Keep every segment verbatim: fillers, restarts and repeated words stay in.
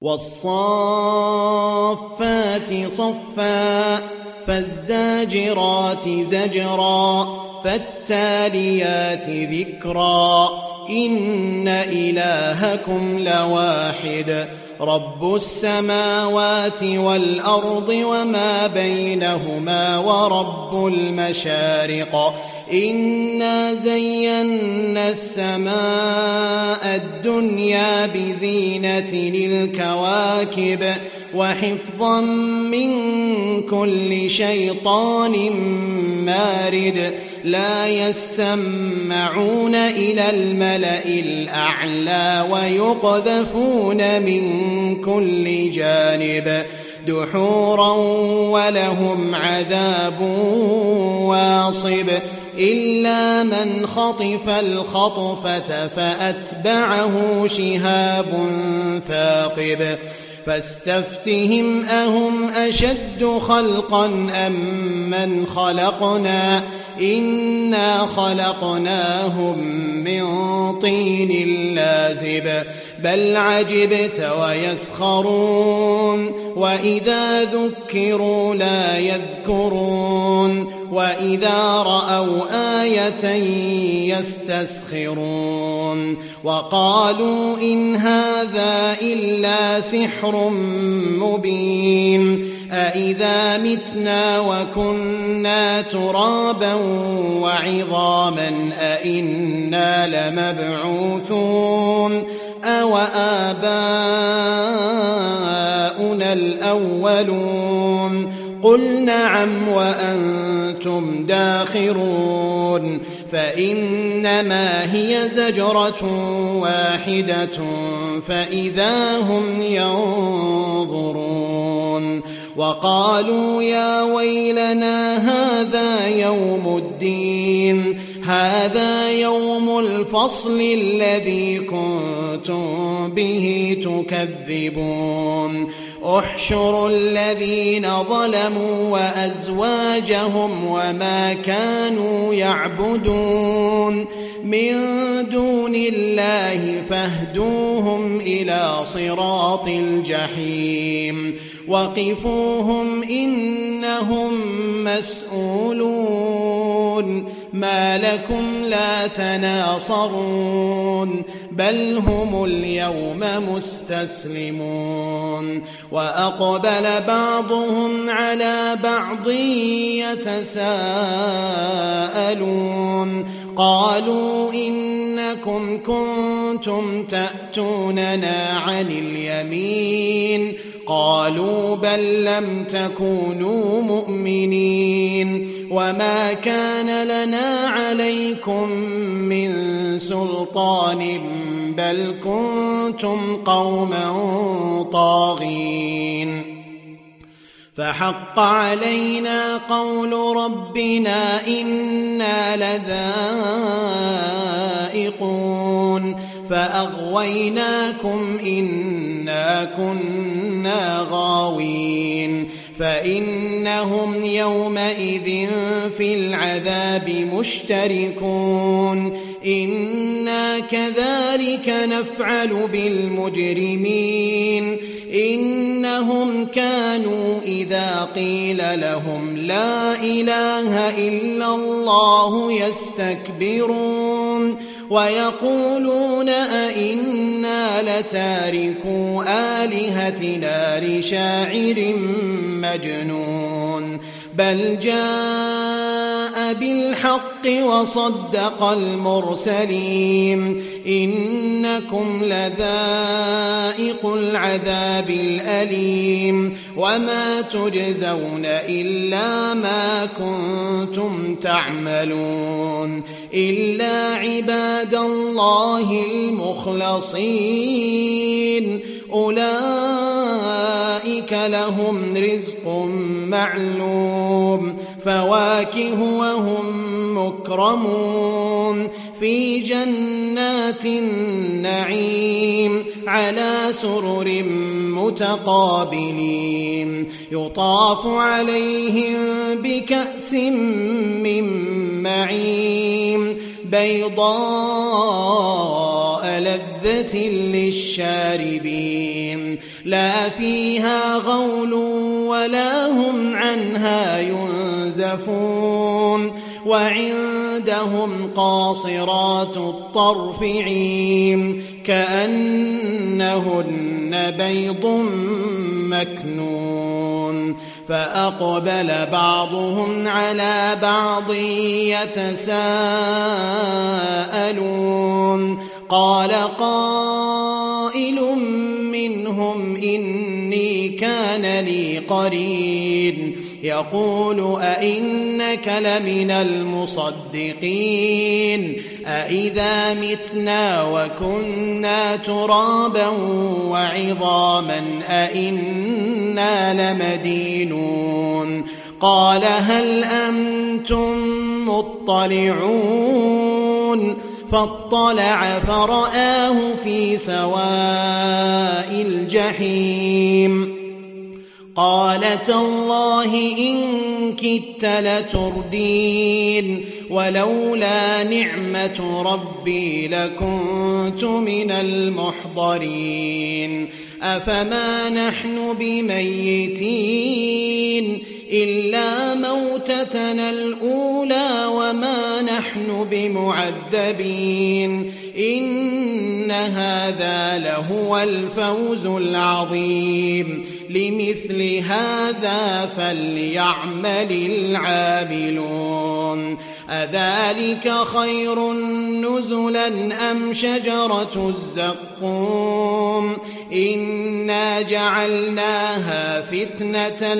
والصافات صفا فالزاجرات زجرا فالتاليات ذكرا إن إلهكم لواحد رب السماوات والأرض وما بينهما ورب المشارق إنا زينا السماء الدنيا بزينة الكواكب وحفظا من كل شيطان مارد لا يسمعون إلى الملأ الأعلى ويقذفون من كل جانب دحورا ولهم عذاب واصب إلا من خطف الخطفة فأتبعه شهاب ثاقب فاستفتهم أهم أشد خلقا أم من خلقنا إنا خلقناهم من طين لازب بل عجبت ويسخرون وإذا ذكروا لا يذكرون وإذا رأوا آية يستسخرون وقالوا إن هذا إلا سحر مبين أإذا متنا وكنا ترابا وعظاما أإنا لمبعوثون أو آباؤنا الأولون قل نعم وأنتم داخرون فإنما هي زجرة واحدة فإذا هم ينظرون وقالوا يا ويلنا هذا يوم الدين هذا يوم الفصل الذي كنتم به تكذبون احشروا الذين ظلموا وأزواجهم وما كانوا يعبدون من دون الله فاهدوهم إلى صراط الجحيم وقفوهم إنهم مسؤولون ما لكم لا تناصرون بل هم اليوم مستسلمون وأقبل بعضهم على بعض يتساءلون قالوا إنكم كنتم تأتوننا عن اليمين قالوا بل لم تكونوا مؤمنين وما كان لنا عليكم من سلطان بل كنتم قوما طاغين فحق علينا قول ربنا إنا لذائقون فأغويناكم إنا كنا غاوين فإنهم يومئذ في العذاب مشتركون إنا كذلك نفعل بالمجرمين إنهم كانوا إذا قيل لهم لا إله إلا الله يستكبرون ويقولون أئنا لتاركو آلهتنا لشاعر مجنون بل جاء بالحق وصدق المرسلين إنكم لذائق العذاب الأليم وما تجزون إلا ما كنتم تعملون إلا عباد الله المخلصين أولئك لهم رزق معلوم فواكه وهم مكرمون في جنات النعيم على سرر متقابلين يطاف عليهم بكأس من معين بيضاء ولذة للشاربين لا فيها غول ولا هم عنها ينزفون وعندهم قاصرات الطرف عين كأنهن بيض مكنون فأقبل بعضهم على بعض يتساءلون قال قائل منهم إني كان لي قرين يقول أئنك لمن المصدقين أئذا متنا وكنا ترابا وعظاما أئنا لمدينون قال هل أنتم مطلعون فاطلع فرآه في سواء الجحيم قال تالله إن كدت لتردين ولولا نعمة ربي لكنت من المحضرين أفما نحن بميتين إلا موتتنا الأولى وما نحن بمعذبين إن هذا لهو الفوز العظيم لمثل هذا فليعمل العاملون أذلك خير نزلا أم شجرة الزقوم إنا جعلناها فتنة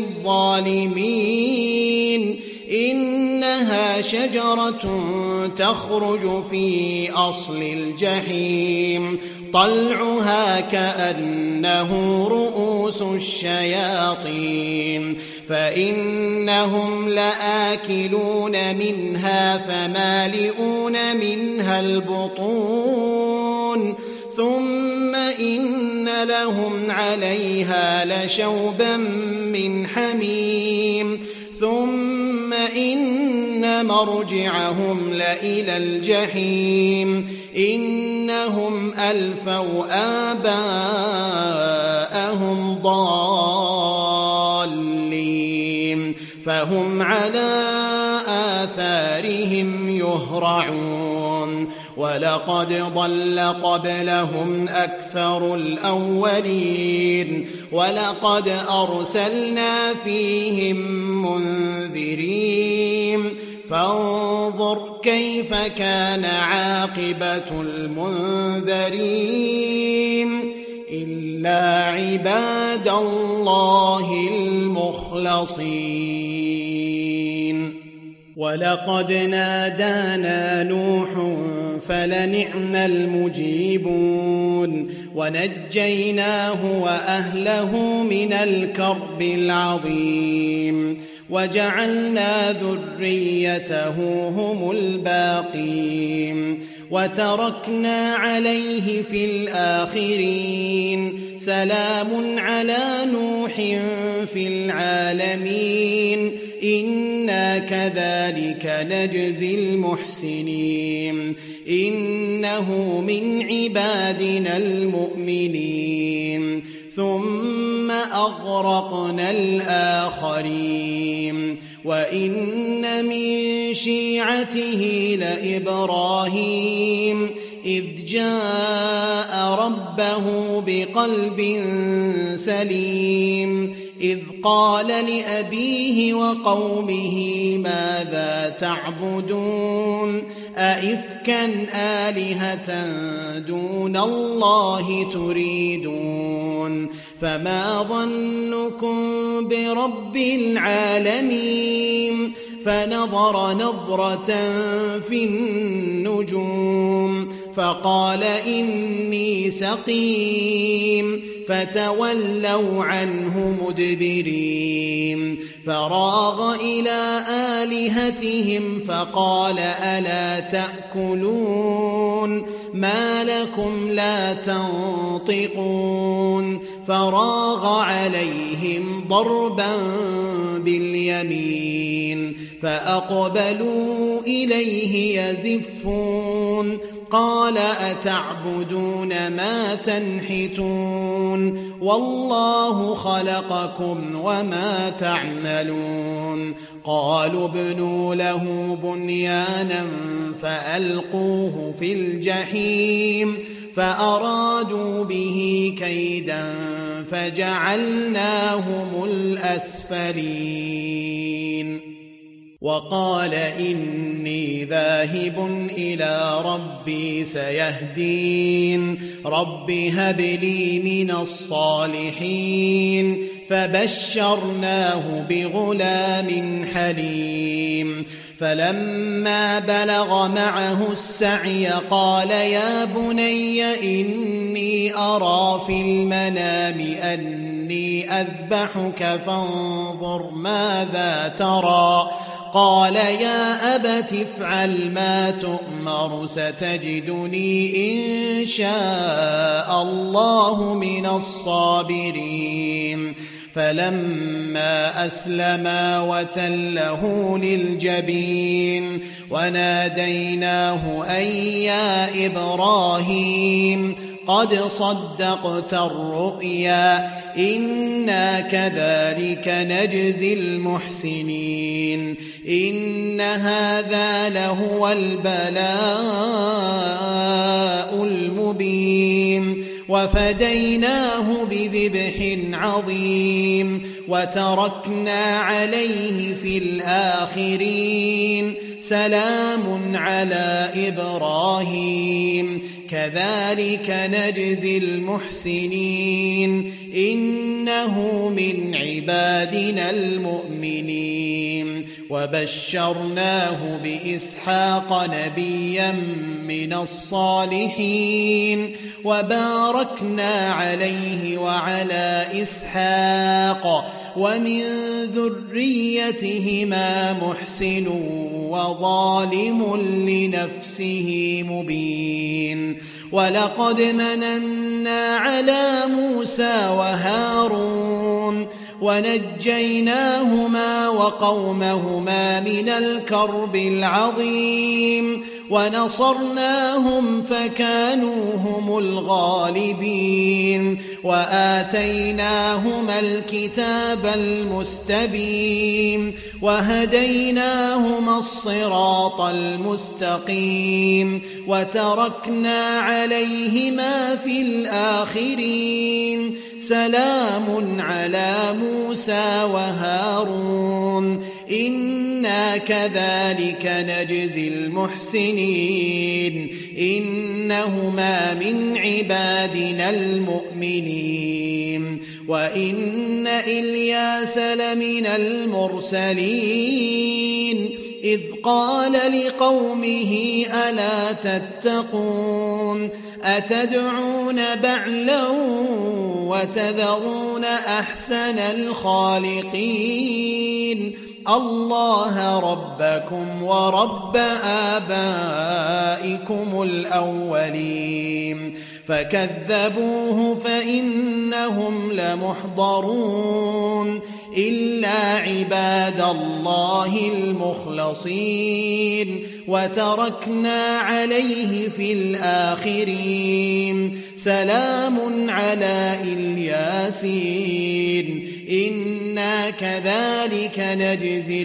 للظالمين إنها شجرة تخرج في أصل الجحيم طلعها كأنه رؤوس الشياطين فإنهم لآكلون منها فمالئون منها البطون ثم إن لهم عليها لشوبا من حميم ثم إن مرجعهم لإلى الجحيم إنهم ألفوا آباءهم ضالين فهم على آثارهم يهرعون ولقد ضل قبلهم أكثر الأولين ولقد أرسلنا فيهم منذرين فانظر كيف كان عاقبة المنذرين إلا عباد الله المخلصين ولقد نادانا نوح فلنعم المجيبون ونجيناه وأهله من الكرب العظيم وجعلنا ذريته هم الباقين وتركنا عليه في الآخرين سلام على نوح في العالمين إنا كذلك نجزي المحسنين إنه من عبادنا المؤمنين ثم أغرقنا الآخرين وإن من شيعته لإبراهيم إذ جاء ربه بقلب سليم إذ قال لأبيه وقومه ماذا تعبدون أئفكا آلهة دون الله تريدون فما ظنكم برب العالمين فنظر نظرة في النجوم فقال إني سقيم فتولوا عنه مدبرين فراغ إلى آلهتهم فقال ألا تأكلون ما لكم لا تنطقون فراغ عليهم ضربا باليمين فأقبلوا إليه يزفون قال أتعبدون ما تنحتون والله خلقكم وما تعملون قالوا ابنوا له بنيانا فألقوه في الجحيم فأرادوا به كيدا فجعلناهم الأسفلين وقال إني ذاهب إلى ربي سيهدين رب هب لي من الصالحين فبشرناه بغلام حليم فلما بلغ معه السعي قال يا بني إني أرى في المنام أني أذبحك فانظر ماذا ترى قال يا أبت افعل ما تؤمر ستجدني إن شاء الله من الصابرين فلما أسلما وتله للجبين وناديناه أن يا إبراهيم قد صدقت الرؤيا إنا كذلك نجزي المحسنين إن هذا لهو البلاء المبين وفديناه بذبح عظيم وتركنا عليه في الآخرين سلام على إبراهيم كذلك نجزي المحسنين إنه من عبادنا المؤمنين وبشرناه بإسحاق نبيا من الصالحين وباركنا عليه وعلى إسحاق ومن ذريتهما محسن وظالم لنفسه مبين ولقد مننا على موسى وهارون ونجيناهما وقومهما من الكرب العظيم ونصرناهم فكانوا هم الغالبين وآتيناهما الكتاب المستبين وهديناهما الصراط المستقيم وتركنا عليهما في الآخرين سلام على موسى وهارون إنا كذلك نجزي المحسنين إنهما من عبادنا المؤمنين وإن إلياس لمن المرسلين إذ قال لقومه ألا تتقون أتدعون بعلا وتذرون أحسن الخالقين الله ربكم ورب آبائكم الأولين فكذبوه فإنهم لمحضرون إلا عباد الله المخلصين وتركنا عليه في الآخرين سلام على الياسين إنا كذلك نجزي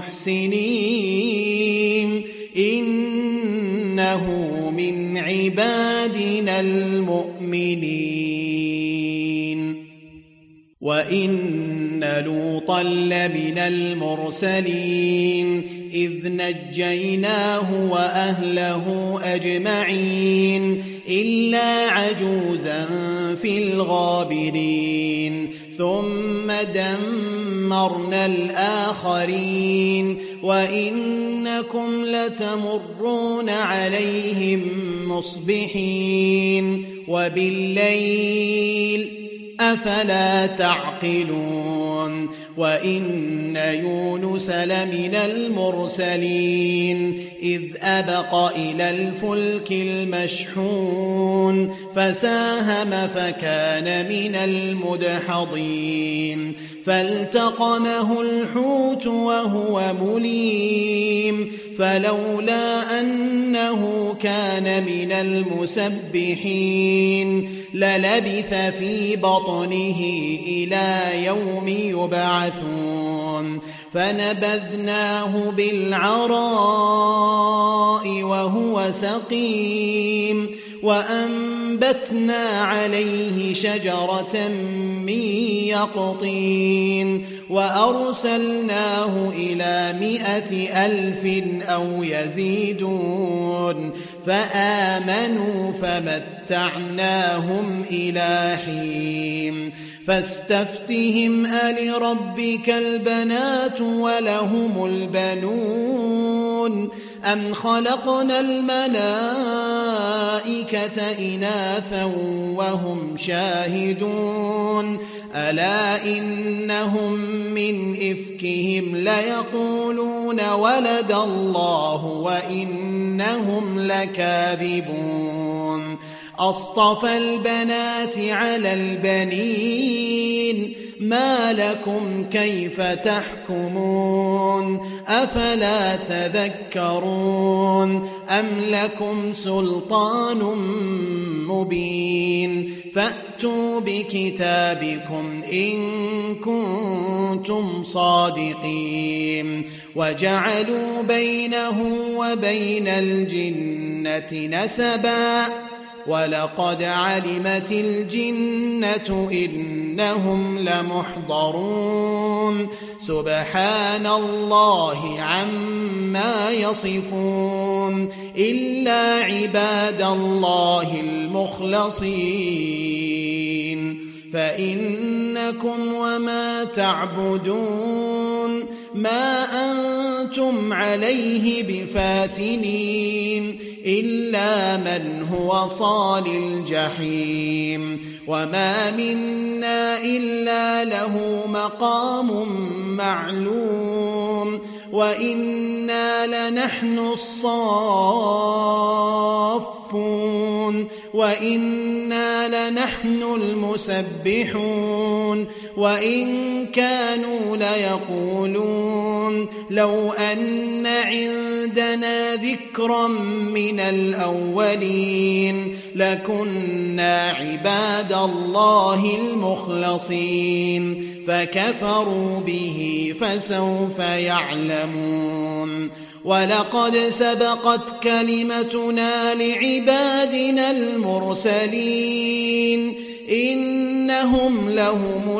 المحسنين إنه من عبادنا المؤمنين وإن لوطا لمن المرسلين إذ نجيناه وأهله أجمعين إلا عجوزا في الغابرين ثم دمرنا الآخرين وإنكم لتمرون عليهم مصبحين وبالليل أفلا تعقلون وإن يونس لمن المرسلين إذ أبق إلى الفلك المشحون فساهم فكان من المدحضين فالتقمه الحوت وهو مليم فلولا أنه كان من المسبحين للبث في بطنه إلى يوم يبعثون فنبذناه بالعراء وهو سقيم وأنبتنا عليه شجرة من يقطين وأرسلناه إلى مائة ألف أو يزيدون فآمنوا فمتعناهم إلى حين فاستفتهم ألربك البنات ولهم البنون أم خلقنا الملائكة إناثا وهم شاهدون ألا إنهم من إفكهم ليقولون ولد الله وإنهم لكاذبون أصطفى البنات على البنين ما لكم كيف تحكمون أفلا تذكرون أم لكم سلطان مبين فأتوا بكتابكم إن كنتم صادقين وجعلوا بينه وبين الجنة نسبا ولقد علمت الجنة إنهم لمحضرون سبحان الله عما يصفون إلا عباد الله المخلصين فإنكم وما تعبدون ما أنتم عليه بفاتنين إلا من هو صال الجحيم وما منا إلا له مقام معلوم وإنا لنحن الصافون وإنا لنحن المسبحون وإن كانوا ليقولون لو أن عندنا ذكرا من الأولين لكنا عباد الله المخلصين فكفروا به فسوف يعلمون ولقد سبقت كلمتنا لعبادنا المرسلين إنهم لهم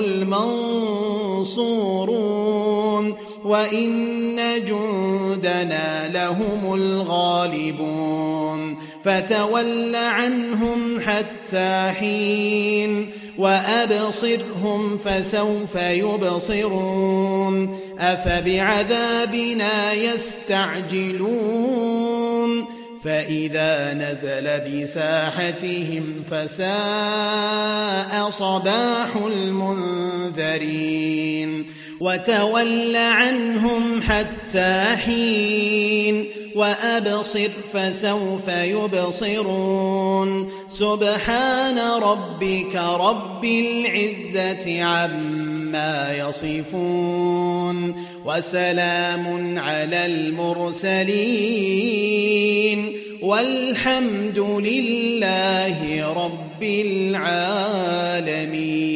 المنصورون وإن جندنا لهم الغالبون فتول عنهم حتى حين وأبصرهم فسوف يبصرون أفبعذابنا يستعجلون فإذا نزل بساحتهم فساء صباح المنذرين وتول عنهم حتى حين وأبصر فسوف يبصرون سبحان ربك رب العزة عما يصفون وسلام على المرسلين والحمد لله رب العالمين.